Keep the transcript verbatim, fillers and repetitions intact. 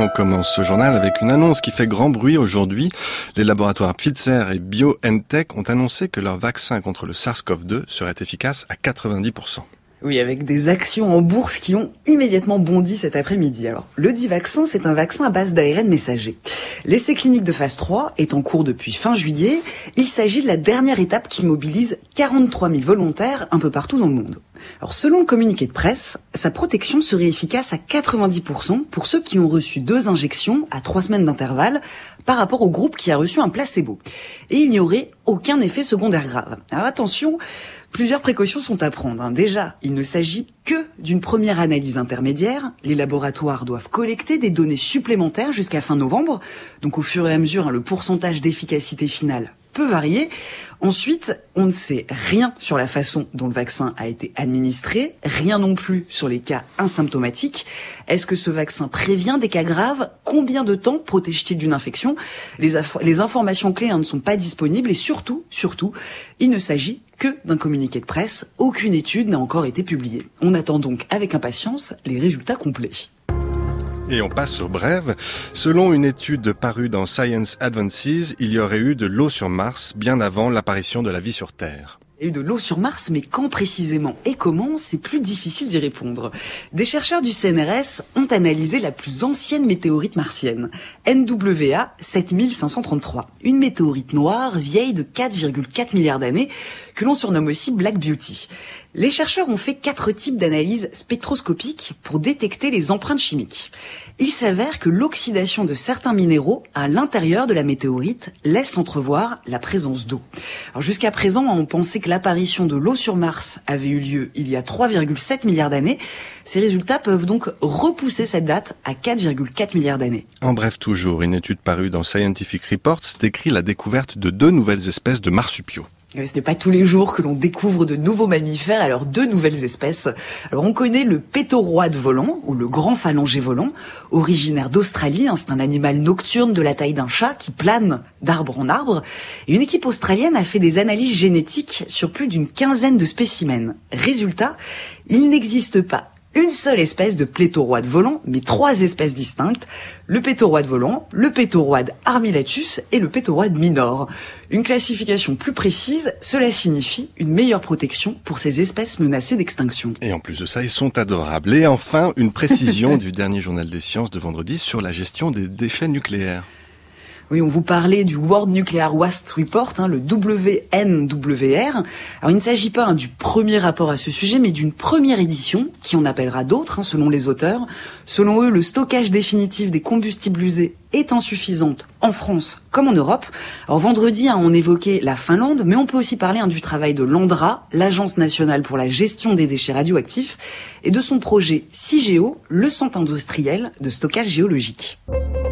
on commence ce journal avec une annonce qui fait grand bruit aujourd'hui. Les laboratoires Pfizer et BioNTech ont annoncé que leur vaccin contre le SARS-C o V deux serait efficace à quatre-vingt-dix pour cent. Oui, avec des actions en bourse qui ont immédiatement bondi cet après-midi. Alors, le dit vaccin, c'est un vaccin à base d'A R N messager. L'essai clinique de phase trois est en cours depuis fin juillet. Il s'agit de la dernière étape qui mobilise quarante-trois mille volontaires un peu partout dans le monde. Alors, selon le communiqué de presse, sa protection serait efficace à quatre-vingt-dix pour cent pour ceux qui ont reçu deux injections à trois semaines d'intervalle par rapport au groupe qui a reçu un placebo. Et il n'y aurait aucun effet secondaire grave. Alors attention, plusieurs précautions sont à prendre. Hein. Déjà, il ne s'agit que d'une première analyse intermédiaire. Les laboratoires doivent collecter des données supplémentaires jusqu'à fin novembre. Donc au fur et à mesure, hein, le pourcentage d'efficacité finale peut varier. Ensuite, on ne sait rien sur la façon dont le vaccin a été administré, rien non plus sur les cas asymptomatiques. Est-ce que ce vaccin prévient des cas graves? Combien de temps protège-t-il d'une infection? les, aff- les informations clés hein, ne sont pas disponibles et surtout, surtout, il ne s'agit que d'un communiqué de presse. Aucune étude n'a encore été publiée. On attend donc avec impatience les résultats complets. Et on passe aux brèves. Selon une étude parue dans Science Advances, il y aurait eu de l'eau sur Mars bien avant l'apparition de la vie sur Terre. Il y a eu de l'eau sur Mars, mais quand précisément et comment, c'est plus difficile d'y répondre. Des chercheurs du C N R S ont analysé la plus ancienne météorite martienne, N W A sept mille cinq cent trente-trois. Une météorite noire vieille de quatre virgule quatre milliards d'années, que l'on surnomme aussi Black Beauty. Les chercheurs ont fait quatre types d'analyses spectroscopiques pour détecter les empreintes chimiques. Il s'avère que l'oxydation de certains minéraux à l'intérieur de la météorite laisse entrevoir la présence d'eau. Alors jusqu'à présent, on pensait que l'apparition de l'eau sur Mars avait eu lieu il y a trois virgule sept milliards d'années. Ces résultats peuvent donc repousser cette date à quatre virgule quatre milliards d'années. En bref, toujours, une étude parue dans Scientific Reports décrit la découverte de deux nouvelles espèces de marsupiaux. Ce n'est pas tous les jours que l'on découvre de nouveaux mammifères, alors deux nouvelles espèces. Alors on connaît le pétauroide volant, ou le grand phalangé volant, originaire d'Australie. Hein, c'est un animal nocturne de la taille d'un chat qui plane d'arbre en arbre. Et une équipe australienne a fait des analyses génétiques sur plus d'une quinzaine de spécimens. Résultat, il n'existe pas une seule espèce de pétauroide volant, mais trois espèces distinctes, le pétauroide volant, le pétauroide armillatus et le pétauroide minor. Une classification plus précise, cela signifie une meilleure protection pour ces espèces menacées d'extinction. Et en plus de ça, ils sont adorables. Et enfin, une précision du dernier journal des sciences de vendredi sur la gestion des déchets nucléaires. Oui, on vous parlait du World Nuclear Waste Report, hein, le W N W R. Alors, il ne s'agit pas hein, du premier rapport à ce sujet, mais d'une première édition, qui en appellera d'autres, hein, selon les auteurs. Selon eux, le stockage définitif des combustibles usés est insuffisante en France comme en Europe. Alors, vendredi, hein, on évoquait la Finlande, mais on peut aussi parler hein, du travail de l'ANDRA, l'Agence nationale pour la gestion des déchets radioactifs, et de son projet CIGEO, le centre industriel de stockage géologique.